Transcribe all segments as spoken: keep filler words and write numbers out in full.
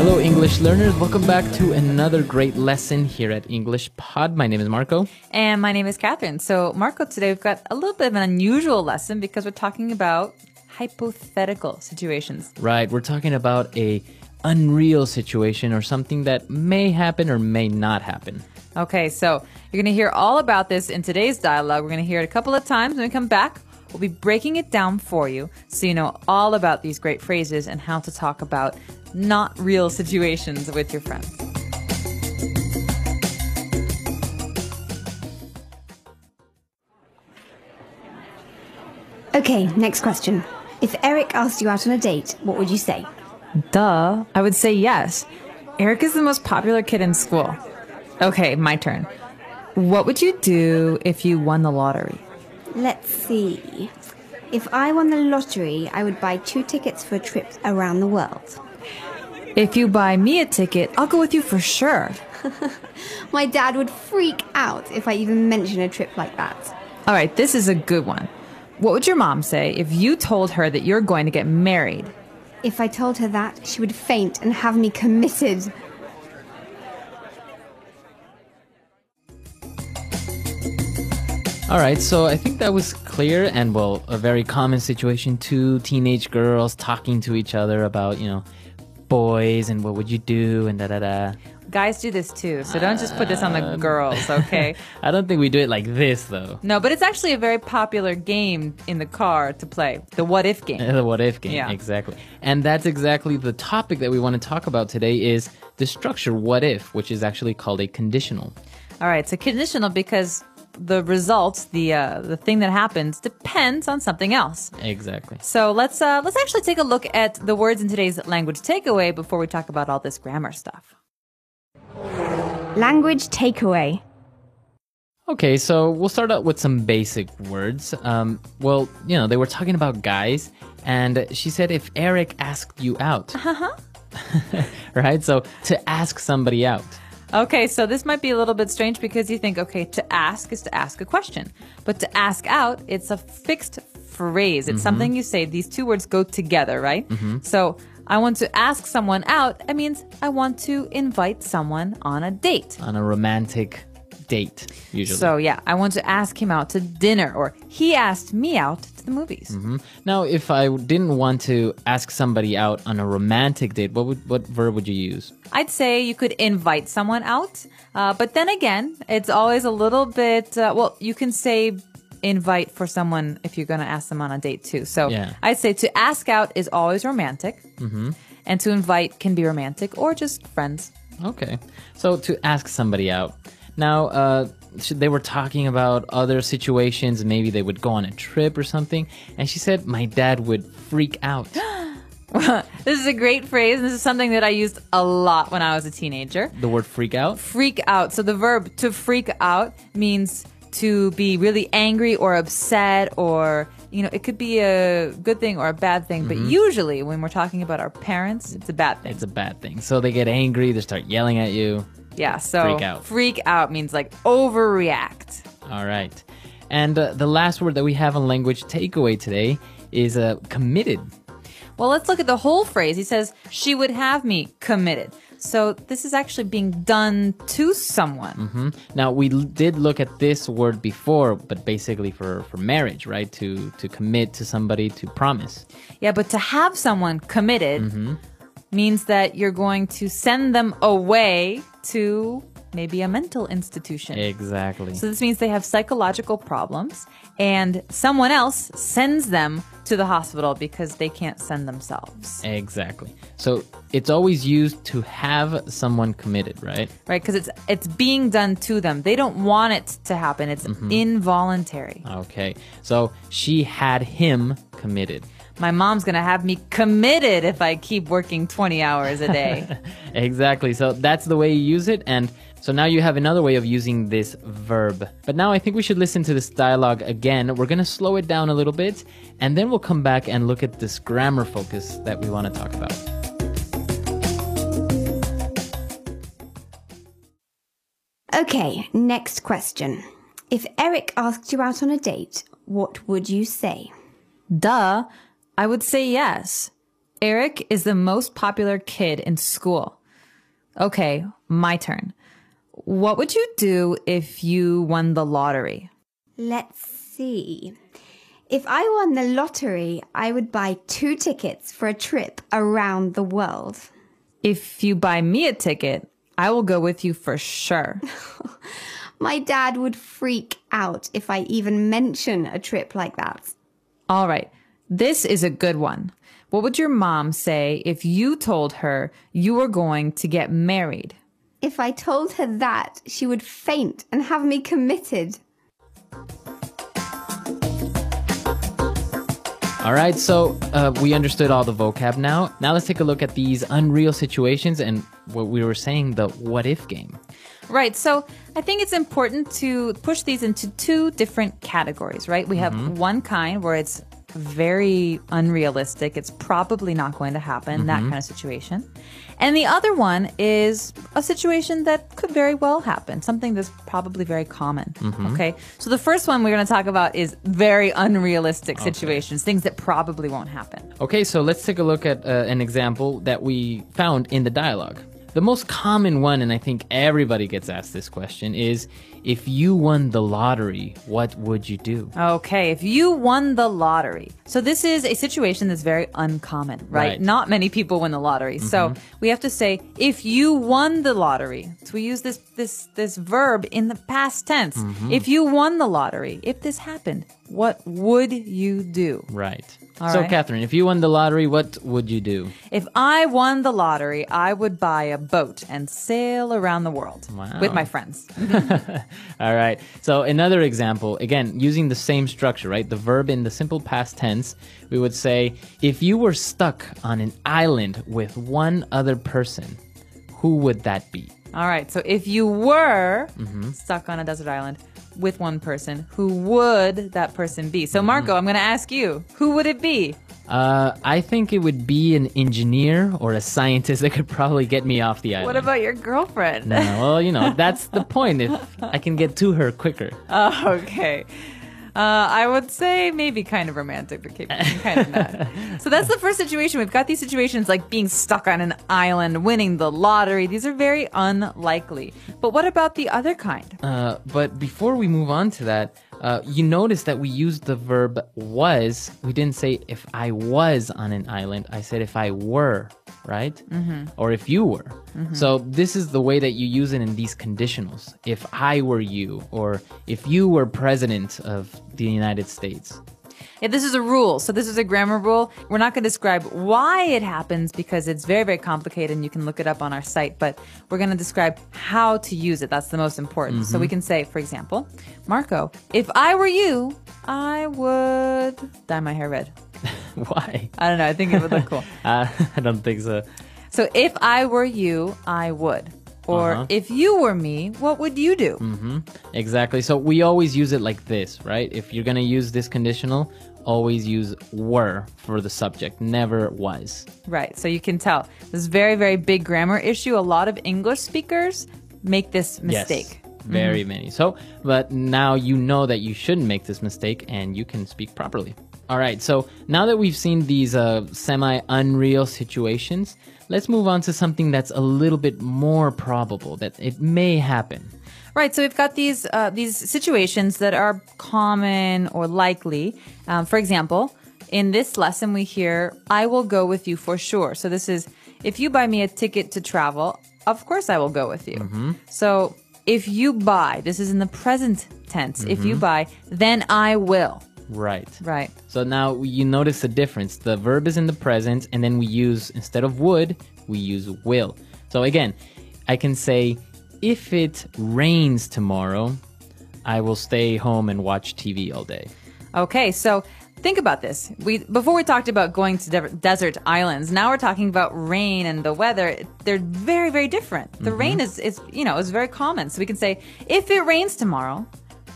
Hello, English learners. Welcome back to another great lesson here at English Pod. My name is Marco. And my name is Catherine. So, Marco, today we've got a little bit of an unusual lesson because we're talking about hypothetical situations. Right. We're talking about a unreal situation or something that may happen or may not happen. Okay, so you're going to hear all about this in today's dialogue. We're going to hear it a couple of times. When we come back, we'll be breaking it down for you so you know all about these great phrases and how to talk about not real situations with your friends. Okay, next question. If Eric asked you out on a date, what would you say? Duh, I would say yes. Eric is the most popular kid in school. Okay, my turn. What would you do if you won the lottery? Let's see. If I won the lottery, I would buy two tickets for a trip around the world. If you buy me a ticket, I'll go with you for sure. My dad would freak out if I even mention a trip like that. All right, this is a good one. What would your mom say if you told her that you're going to get married? If I told her that, she would faint and have me committed. All right, so I think that was clear and, well, a very common situation. Two teenage girls talking to each other about, you know, boys and what would you do and da-da-da. Guys do this too, so don't just put this on the girls, okay? I don't think we do it like this, though. No, but it's actually a very popular game in the car to play, the what if game. The what if game, Yeah. exactly. And that's exactly the topic that we want to talk about today is the structure what if, which is actually called a conditional. All right, so conditional because the results, the uh, the thing that happens, depends on something else. Exactly. So let's uh, let's actually take a look at the words in today's language takeaway before we talk about all this grammar stuff. Language takeaway. Okay, so we'll start out with some basic words. Um, well, you know, they were talking about guys, and she said if Eric asked you out. Uh-huh. Right? So to ask somebody out. Okay, so this might be a little bit strange because you think, okay, to ask is to ask a question. But to ask out, it's a fixed phrase. It's mm-hmm. something you say. These two words go together, right? Mm-hmm. So I want to ask someone out. It means I want to invite someone on a date. On a romantic date, usually. So yeah, I want to ask him out to dinner, or he asked me out to the movies. Mm-hmm. Now, if I didn't want to ask somebody out on a romantic date, what would what verb would you use? I'd say you could invite someone out, uh, but then again, it's always a little bit, uh, well, you can say invite for someone if you're going to ask them on a date too. So yeah. I'd say to ask out is always romantic, mm-hmm. and to invite can be romantic or just friends. Okay, so to ask somebody out. Now, uh, they were talking about other situations. Maybe they would go on a trip or something. And she said, my dad would freak out. This is a great phrase. This is something that I used a lot when I was a teenager. The word freak out? Freak out. So the verb to freak out means to be really angry or upset, or, you know, it could be a good thing or a bad thing. Mm-hmm. But usually when we're talking about our parents, it's a bad thing. It's a bad thing. So they get angry. They start yelling at you. Yeah, so freak out. Freak out means like overreact. All right. And uh, the last word that we have on language takeaway today is uh, committed. Well, let's look at the whole phrase. He says, she would have me committed. So this is actually being done to someone. Mm-hmm. Now, we l- did look at this word before, but basically for, for marriage, right? To, to commit to somebody, to promise. Yeah, but to have someone committed mm-hmm. means that you're going to send them away to maybe a mental institution. Exactly. So this means they have psychological problems and someone else sends them to the hospital because they can't send themselves. Exactly. So it's always used to have someone committed, right? Right, because it's it's being done to them. They don't want it to happen. It's mm-hmm. involuntary. Okay. So she had him committed. My mom's going to have me committed if I keep working twenty hours a day. Exactly. So that's the way you use it. And so now you have another way of using this verb. But now I think we should listen to this dialogue again. We're going to slow it down a little bit, and then we'll come back and look at this grammar focus that we want to talk about. Okay, next question. If Eric asked you out on a date, what would you say? Duh. I would say yes. Eric is the most popular kid in school. Okay, my turn. What would you do if you won the lottery? Let's see. If I won the lottery, I would buy two tickets for a trip around the world. If you buy me a ticket, I will go with you for sure. My dad would freak out if I even mention a trip like that. All right, this is a good one. What would your mom say if you told her you were going to get married? If I told her that, she would faint and have me committed. All right, so uh, we understood all the vocab now. Now let's take a look at these unreal situations and what we were saying, the what if game. Right. So I think it's important to push these into two different categories, right? We have mm-hmm. one kind where it's very unrealistic. It's probably not going to happen, mm-hmm. that kind of situation. And the other one is a situation that could very well happen, something that's probably very common. Mm-hmm. Okay. So the first one we're going to talk about is very unrealistic situations, okay. things that probably won't happen. Okay. So let's take a look at uh, an example that we found in the dialogue. The most common one, and I think everybody gets asked this question, is if you won the lottery, what would you do? Okay, if you won the lottery. So this is a situation that's very uncommon, right? Right. Not many people win the lottery. Mm-hmm. So we have to say, if you won the lottery. So we use this this this verb in the past tense. Mm-hmm. If you won the lottery, if this happened, what would you do? Right. All so, right. Catherine, if you won the lottery, what would you do? If I won the lottery, I would buy a boat and sail around the world wow. with my friends. All right. So another example, again, using the same structure, right? The verb in the simple past tense, we would say, if you were stuck on an island with one other person, who would that be? All right. So if you were mm-hmm. stuck on a desert island with one person, who would that person be? So, Marco, mm-hmm. I'm going to ask you, who would it be? Uh, I think it would be an engineer or a scientist that could probably get me off the island. What about your girlfriend? No, well, you know, that's the point. If I can get to her quicker. Oh, okay. Uh, I would say maybe kind of romantic, but kind of not. So that's the first situation. We've got these situations like being stuck on an island, winning the lottery. These are very unlikely. But what about the other kind? Uh, but before we move on to that, uh, you notice that we used the verb was. We didn't say if I was on an island. I said if I were, right? Mm-hmm. Or if you were. Mm-hmm. So this is the way that you use it in these conditionals. If I were you, or if you were president of the United States. Yeah, this is a rule. So this is a grammar rule. We're not going to describe why it happens because it's very, very complicated and you can look it up on our site, but we're going to describe how to use it. That's the most important. Mm-hmm. So we can say, for example, Marco, if I were you, I would dye my hair red. Why? I don't know. I think it would look cool. uh, I don't think so. So if I were you, I would. Or uh-huh. if you were me, what would you do? Mm-hmm. Exactly. So we always use it like this, right? If you're going to use this conditional, always use were for the subject, never was. Right. So you can tell. This is a very, very big grammar issue. A lot of English speakers make this mistake. Yes, very mm-hmm. many. So, but now you know that you shouldn't make this mistake and you can speak properly. All right. So now that we've seen these uh, semi-unreal situations, let's move on to something that's a little bit more probable, that it may happen. Right. So we've got these uh, these situations that are common or likely. Um, for example, in this lesson, we hear, I will go with you for sure. So this is, if you buy me a ticket to travel, of course I will go with you. Mm-hmm. So if you buy, this is in the present tense. Mm-hmm. If you buy, then I will. Right. Right. So now you notice the difference. The verb is in the present, and then we use, instead of would, we use will. So again, I can say, if it rains tomorrow, I will stay home and watch T V all day. Okay, so think about this. We before we talked about going to de- desert islands. Now we're talking about rain and the weather. They're very, very different. The mm-hmm. rain is, is, you know, is very common. So we can say, if it rains tomorrow,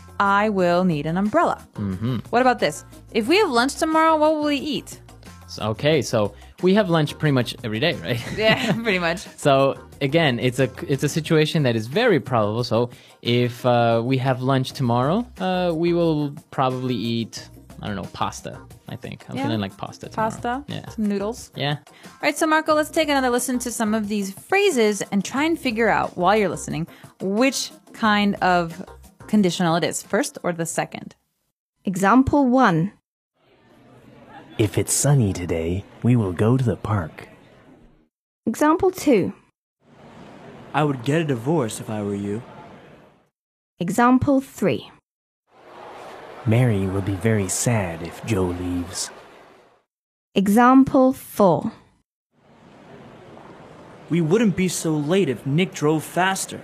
I will need an umbrella. Mm-hmm. What about this? If we have lunch tomorrow, what will we eat? Okay, so we have lunch pretty much every day, right? Yeah, pretty much. So again, it's a it's a situation that is very probable. So if uh, we have lunch tomorrow, uh, we will probably eat I don't know, pasta, I think. I'm Yeah. feeling like pasta tomorrow. Pasta, Yeah. some noodles. Yeah. All right, so Marco, let's take another listen to some of these phrases and try and figure out, while you're listening, which kind of conditional it is, first or the second. Example one. If it's sunny today, we will go to the park. Example two. I would get a divorce if I were you. Example three. Mary will be very sad if Joe leaves. Example four. We wouldn't be so late if Nick drove faster.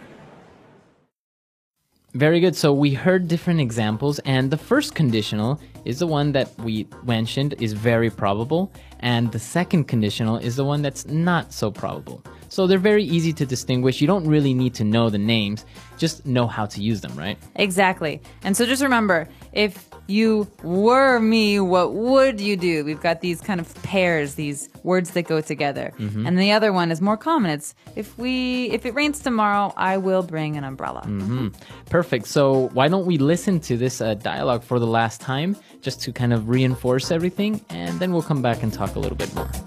Very good. So we heard different examples, and the first conditional is the one that we mentioned is very probable, and the second conditional is the one that's not so probable. So they're very easy to distinguish. You don't really need to know the names, just know how to use them, right? Exactly. And so just remember, if you were me, what would you do? We've got these kind of pairs, these words that go together. Mm-hmm. And the other one is more common. It's if we if it rains tomorrow, I will bring an umbrella. Mm-hmm. Perfect. So why don't we listen to this uh, dialogue for the last time, just to kind of reinforce everything, and then we'll come back and talk a little bit more.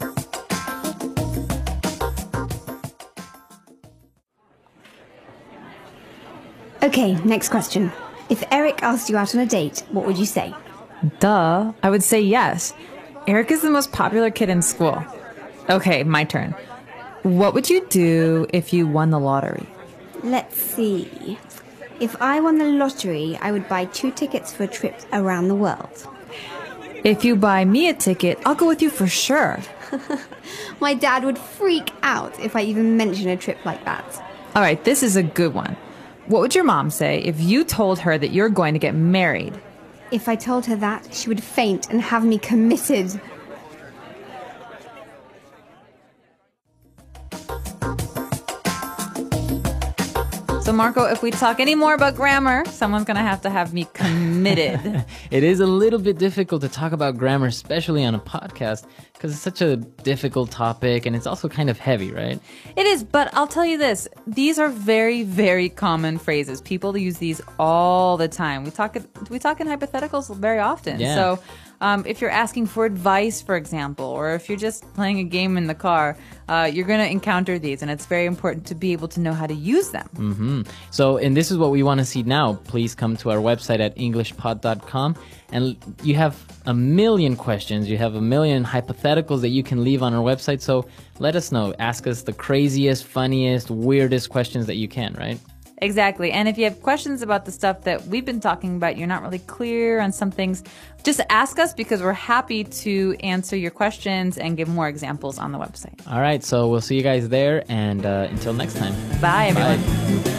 Okay, next question. If Eric asked you out on a date, what would you say? Duh. I would say yes. Eric is the most popular kid in school. Okay, my turn. What would you do if you won the lottery? Let's see. If I won the lottery, I would buy two tickets for a trip around the world. If you buy me a ticket, I'll go with you for sure. My dad would freak out if I even mention a trip like that. All right, this is a good one. What would your mom say if you told her that you're going to get married? If I told her that, she would faint and have me committed. So, Marco, if we talk any more about grammar, someone's going to have to have me committed. It is a little bit difficult to talk about grammar, especially on a podcast, because it's such a difficult topic and it's also kind of heavy, right? It is, but I'll tell you this. These are very, very common phrases. People use these all the time. We talk we talk in hypotheticals very often. Yeah. So um, if you're asking for advice, for example, or if you're just playing a game in the car, uh, you're going to encounter these, and it's very important to be able to know how to use them. Mm-hmm. So, and this is what we want to see now. Please come to our website at english pod dot com, and you have a million questions. You have a million hypotheticals that you can leave on our website. So let us know. Ask us the craziest, funniest, weirdest questions that you can, right? Exactly. And if you have questions about the stuff that we've been talking about, you're not really clear on some things, just ask us, because we're happy to answer your questions and give more examples on the website. All right. So we'll see you guys there. And uh, until next time. Bye, everyone. Bye.